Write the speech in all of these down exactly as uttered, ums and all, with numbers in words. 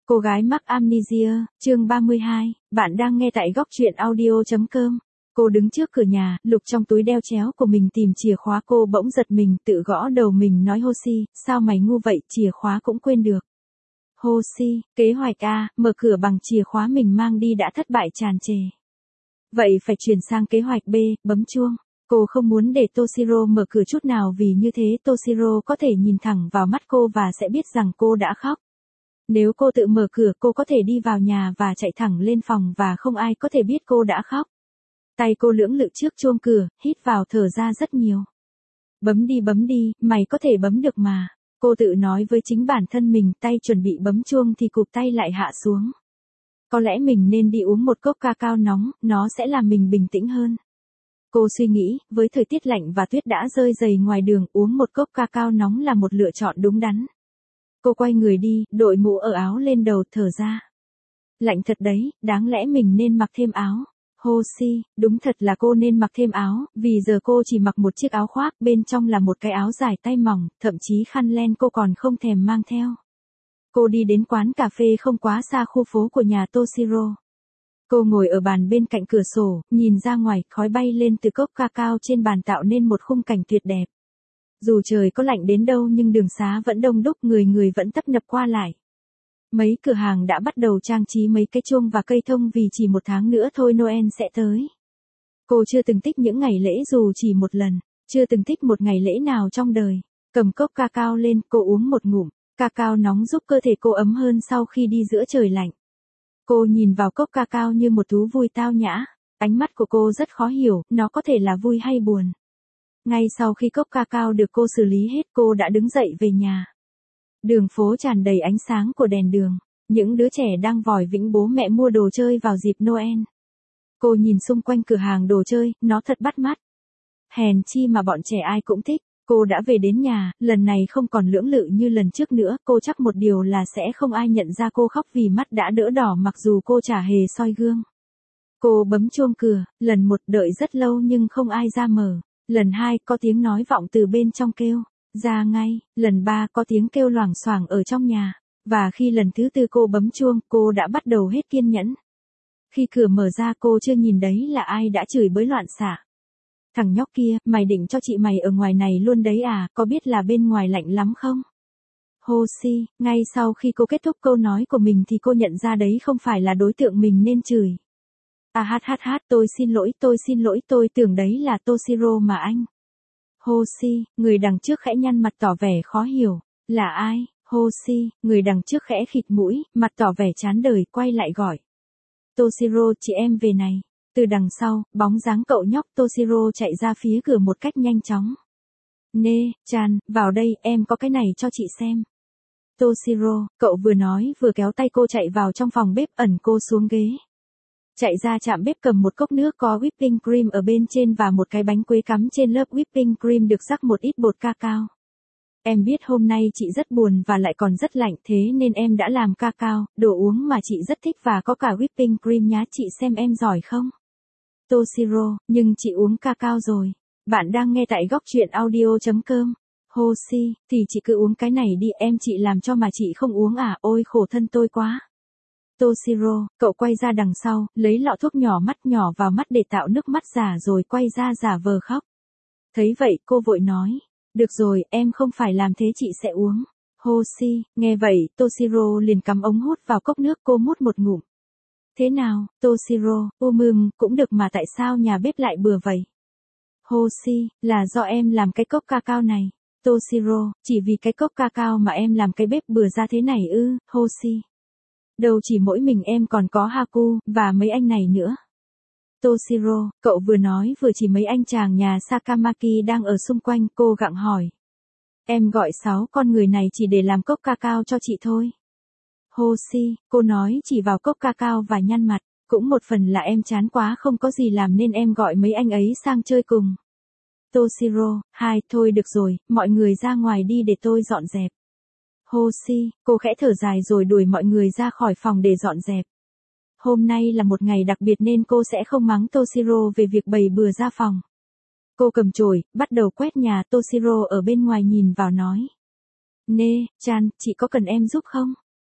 Cô gái mắc amnesia, chương ba mươi hai, bạn đang nghe tại góc truyện audio chấm com. Cô đứng trước cửa nhà, lục trong túi đeo chéo của mình tìm chìa khóa, cô bỗng giật mình, tự gõ đầu mình nói Hoshi, sao mày ngu vậy, chìa khóa cũng quên được. Hoshi, kế hoạch A, mở cửa bằng chìa khóa mình mang đi đã thất bại tràn trề. Vậy phải chuyển sang kế hoạch B, bấm chuông. Cô không muốn để Toshiro mở cửa chút nào vì như thế Toshiro có thể nhìn thẳng vào mắt cô và sẽ biết rằng cô đã khóc. Nếu cô tự mở cửa cô có thể đi vào nhà và chạy thẳng lên phòng và không ai có thể biết cô đã khóc. Tay cô lưỡng lự trước chuông cửa, hít vào thở ra rất nhiều. Bấm đi bấm đi, mày có thể bấm được mà. Cô tự nói với chính bản thân mình, tay chuẩn bị bấm chuông thì cụp tay lại hạ xuống. Có lẽ mình nên đi uống một cốc cacao nóng, nó sẽ làm mình bình tĩnh hơn. Cô suy nghĩ, với thời tiết lạnh và tuyết đã rơi dày ngoài đường, uống một cốc cacao nóng là một lựa chọn đúng đắn. Cô quay người đi, đội mũ ở áo lên đầu, thở ra. Lạnh thật đấy, đáng lẽ mình nên mặc thêm áo. Hoshi, đúng thật là cô nên mặc thêm áo, vì giờ cô chỉ mặc một chiếc áo khoác, bên trong là một cái áo dài tay mỏng, thậm chí khăn len cô còn không thèm mang theo. Cô đi đến quán cà phê không quá xa khu phố của nhà Toshiro. Cô ngồi ở bàn bên cạnh cửa sổ, nhìn ra ngoài, khói bay lên từ cốc cacao trên bàn tạo nên một khung cảnh tuyệt đẹp. Dù trời có lạnh đến đâu nhưng đường xá vẫn đông đúc, người người vẫn tấp nập qua lại. Mấy cửa hàng đã bắt đầu trang trí mấy cái chuông và cây thông vì chỉ một tháng nữa thôi Noel sẽ tới. Cô chưa từng thích những ngày lễ dù chỉ một lần, chưa từng thích một ngày lễ nào trong đời. Cầm cốc cacao lên, cô uống một ngụm, cacao nóng giúp cơ thể cô ấm hơn sau khi đi giữa trời lạnh. Cô nhìn vào cốc cacao như một thú vui tao nhã, ánh mắt của cô rất khó hiểu, nó có thể là vui hay buồn. Ngay sau khi cốc cacao được cô xử lý hết cô đã đứng dậy về nhà. Đường phố tràn đầy ánh sáng của đèn đường, những đứa trẻ đang vòi vĩnh bố mẹ mua đồ chơi vào dịp Noel. Cô nhìn xung quanh cửa hàng đồ chơi, nó thật bắt mắt. Hèn chi mà bọn trẻ ai cũng thích. Cô đã về đến nhà, lần này không còn lưỡng lự như lần trước nữa, cô chắc một điều là sẽ không ai nhận ra cô khóc vì mắt đã đỡ đỏ mặc dù cô chả hề soi gương. Cô bấm chuông cửa, lần một đợi rất lâu nhưng không ai ra mở. Lần hai có tiếng nói vọng từ bên trong kêu, ra ngay, lần ba có tiếng kêu loảng xoảng ở trong nhà, và khi lần thứ tư cô bấm chuông, cô đã bắt đầu hết kiên nhẫn. Khi cửa mở ra cô chưa nhìn đấy là ai đã chửi bới loạn xạ. Thằng nhóc kia, mày định cho chị mày ở ngoài này luôn đấy à, có biết là bên ngoài lạnh lắm không? Hoshi, ngay sau khi cô kết thúc câu nói của mình thì cô nhận ra đấy không phải là đối tượng mình nên chửi. À hát hát hát, tôi xin lỗi, tôi xin lỗi, tôi tưởng đấy là Toshiro mà anh. Hoshi, người đằng trước khẽ nhăn mặt tỏ vẻ khó hiểu, là ai? Hoshi, người đằng trước khẽ khịt mũi, mặt tỏ vẻ chán đời, quay lại gọi. Toshiro, chị em về này. Từ đằng sau, bóng dáng cậu nhóc Toshiro chạy ra phía cửa một cách nhanh chóng. Nê, Chan, vào đây, em có cái này cho chị xem. Toshiro, cậu vừa nói vừa kéo tay cô chạy vào trong phòng bếp, ẩn cô xuống ghế. Chạy ra chạm bếp cầm một cốc nước có whipping cream ở bên trên và một cái bánh quế cắm trên lớp whipping cream được rắc một ít bột cacao. Em biết hôm nay chị rất buồn và lại còn rất lạnh thế nên em đã làm cacao, đồ uống mà chị rất thích và có cả whipping cream nhá, chị xem em giỏi không? Toshiro, nhưng chị uống cacao rồi. Bạn đang nghe tại góc truyện audio chấm com. Hoshi, thì chị cứ uống cái này đi, em chị làm cho mà chị không uống à, ôi khổ thân tôi quá. Toshiro, cậu quay ra đằng sau, lấy lọ thuốc nhỏ mắt nhỏ vào mắt để tạo nước mắt giả rồi quay ra giả vờ khóc. Thấy vậy cô vội nói, được rồi, em không phải làm thế, chị sẽ uống. Hoshi, nghe vậy, Toshiro liền cắm ống hút vào cốc nước, cô mút một ngụm. Thế nào, Toshiro, ừm, cũng được mà tại sao nhà bếp lại bừa vậy? Hoshi, là do em làm cái cốc cacao này. Toshiro, chỉ vì cái cốc cacao mà em làm cái bếp bừa ra thế này ư? Hoshi. Đâu chỉ mỗi mình em còn có Haku, và mấy anh này nữa. Toshiro, cậu vừa nói vừa chỉ mấy anh chàng nhà Sakamaki đang ở xung quanh, cô gặng hỏi. Em gọi sáu con người này chỉ để làm cốc cacao cho chị thôi. Hoshi, cô nói chỉ vào cốc cacao và nhăn mặt, cũng một phần là em chán quá không có gì làm nên em gọi mấy anh ấy sang chơi cùng. Toshiro, hai, thôi được rồi, mọi người ra ngoài đi để tôi dọn dẹp. Hoshi, cô khẽ thở dài rồi đuổi mọi người ra khỏi phòng để dọn dẹp. Hôm nay là một ngày đặc biệt nên cô sẽ không mắng Toshiro về việc bày bừa ra phòng. Cô cầm chổi, bắt đầu quét nhà. Toshiro ở bên ngoài nhìn vào nói. Nê, Chan, chị có cần em giúp không?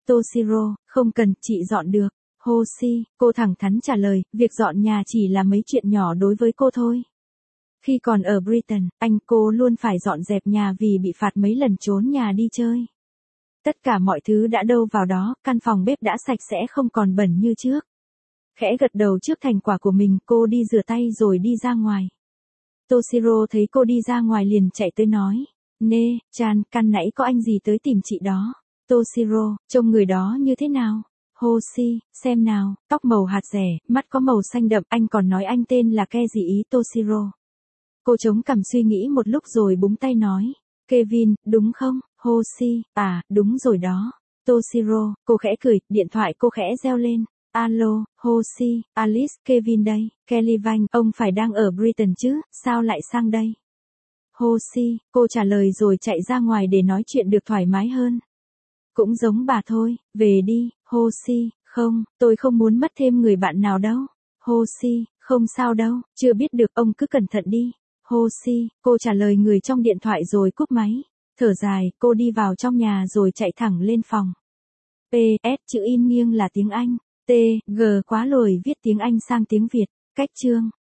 Toshiro, không cần, chị dọn được. Hoshi, cô thẳng thắn trả lời, việc dọn nhà chỉ là mấy chuyện nhỏ đối với cô thôi. Khi còn ở Britain, anh cô luôn phải dọn dẹp nhà vì bị phạt mấy lần trốn nhà đi chơi. Tất cả mọi thứ đã đâu vào đó, căn phòng bếp đã sạch sẽ không còn bẩn như trước. Khẽ gật đầu trước thành quả của mình, cô đi rửa tay rồi đi ra ngoài. Toshiro thấy cô đi ra ngoài liền chạy tới nói, nè, Chan, căn nãy có anh gì tới tìm chị đó. Toshiro, trông người đó như thế nào? Hoshi, xem nào, tóc màu hạt rẻ, mắt có màu xanh đậm, anh còn nói anh tên là Ke gì ý Toshiro. Cô chống cằm suy nghĩ một lúc rồi búng tay nói, Kevin, đúng không? Hoshi, à, đúng rồi đó. Toshiro, cô khẽ cười, điện thoại cô khẽ reo lên. Alo, Hoshi, Alice, Kevin đây, Kelly Vanh, ông phải đang ở Britain chứ, sao lại sang đây? Hoshi, cô trả lời rồi chạy ra ngoài để nói chuyện được thoải mái hơn. Cũng giống bà thôi, về đi, Hoshi, không, tôi không muốn mất thêm người bạn nào đâu. Hoshi, không sao đâu, chưa biết được, ông cứ cẩn thận đi. Hoshi, cô trả lời người trong điện thoại rồi cúp máy. Thở dài, cô đi vào trong nhà rồi chạy thẳng lên phòng. pê ét chữ in nghiêng là tiếng Anh. T, G quá lồi viết tiếng Anh sang tiếng Việt. Cách chương.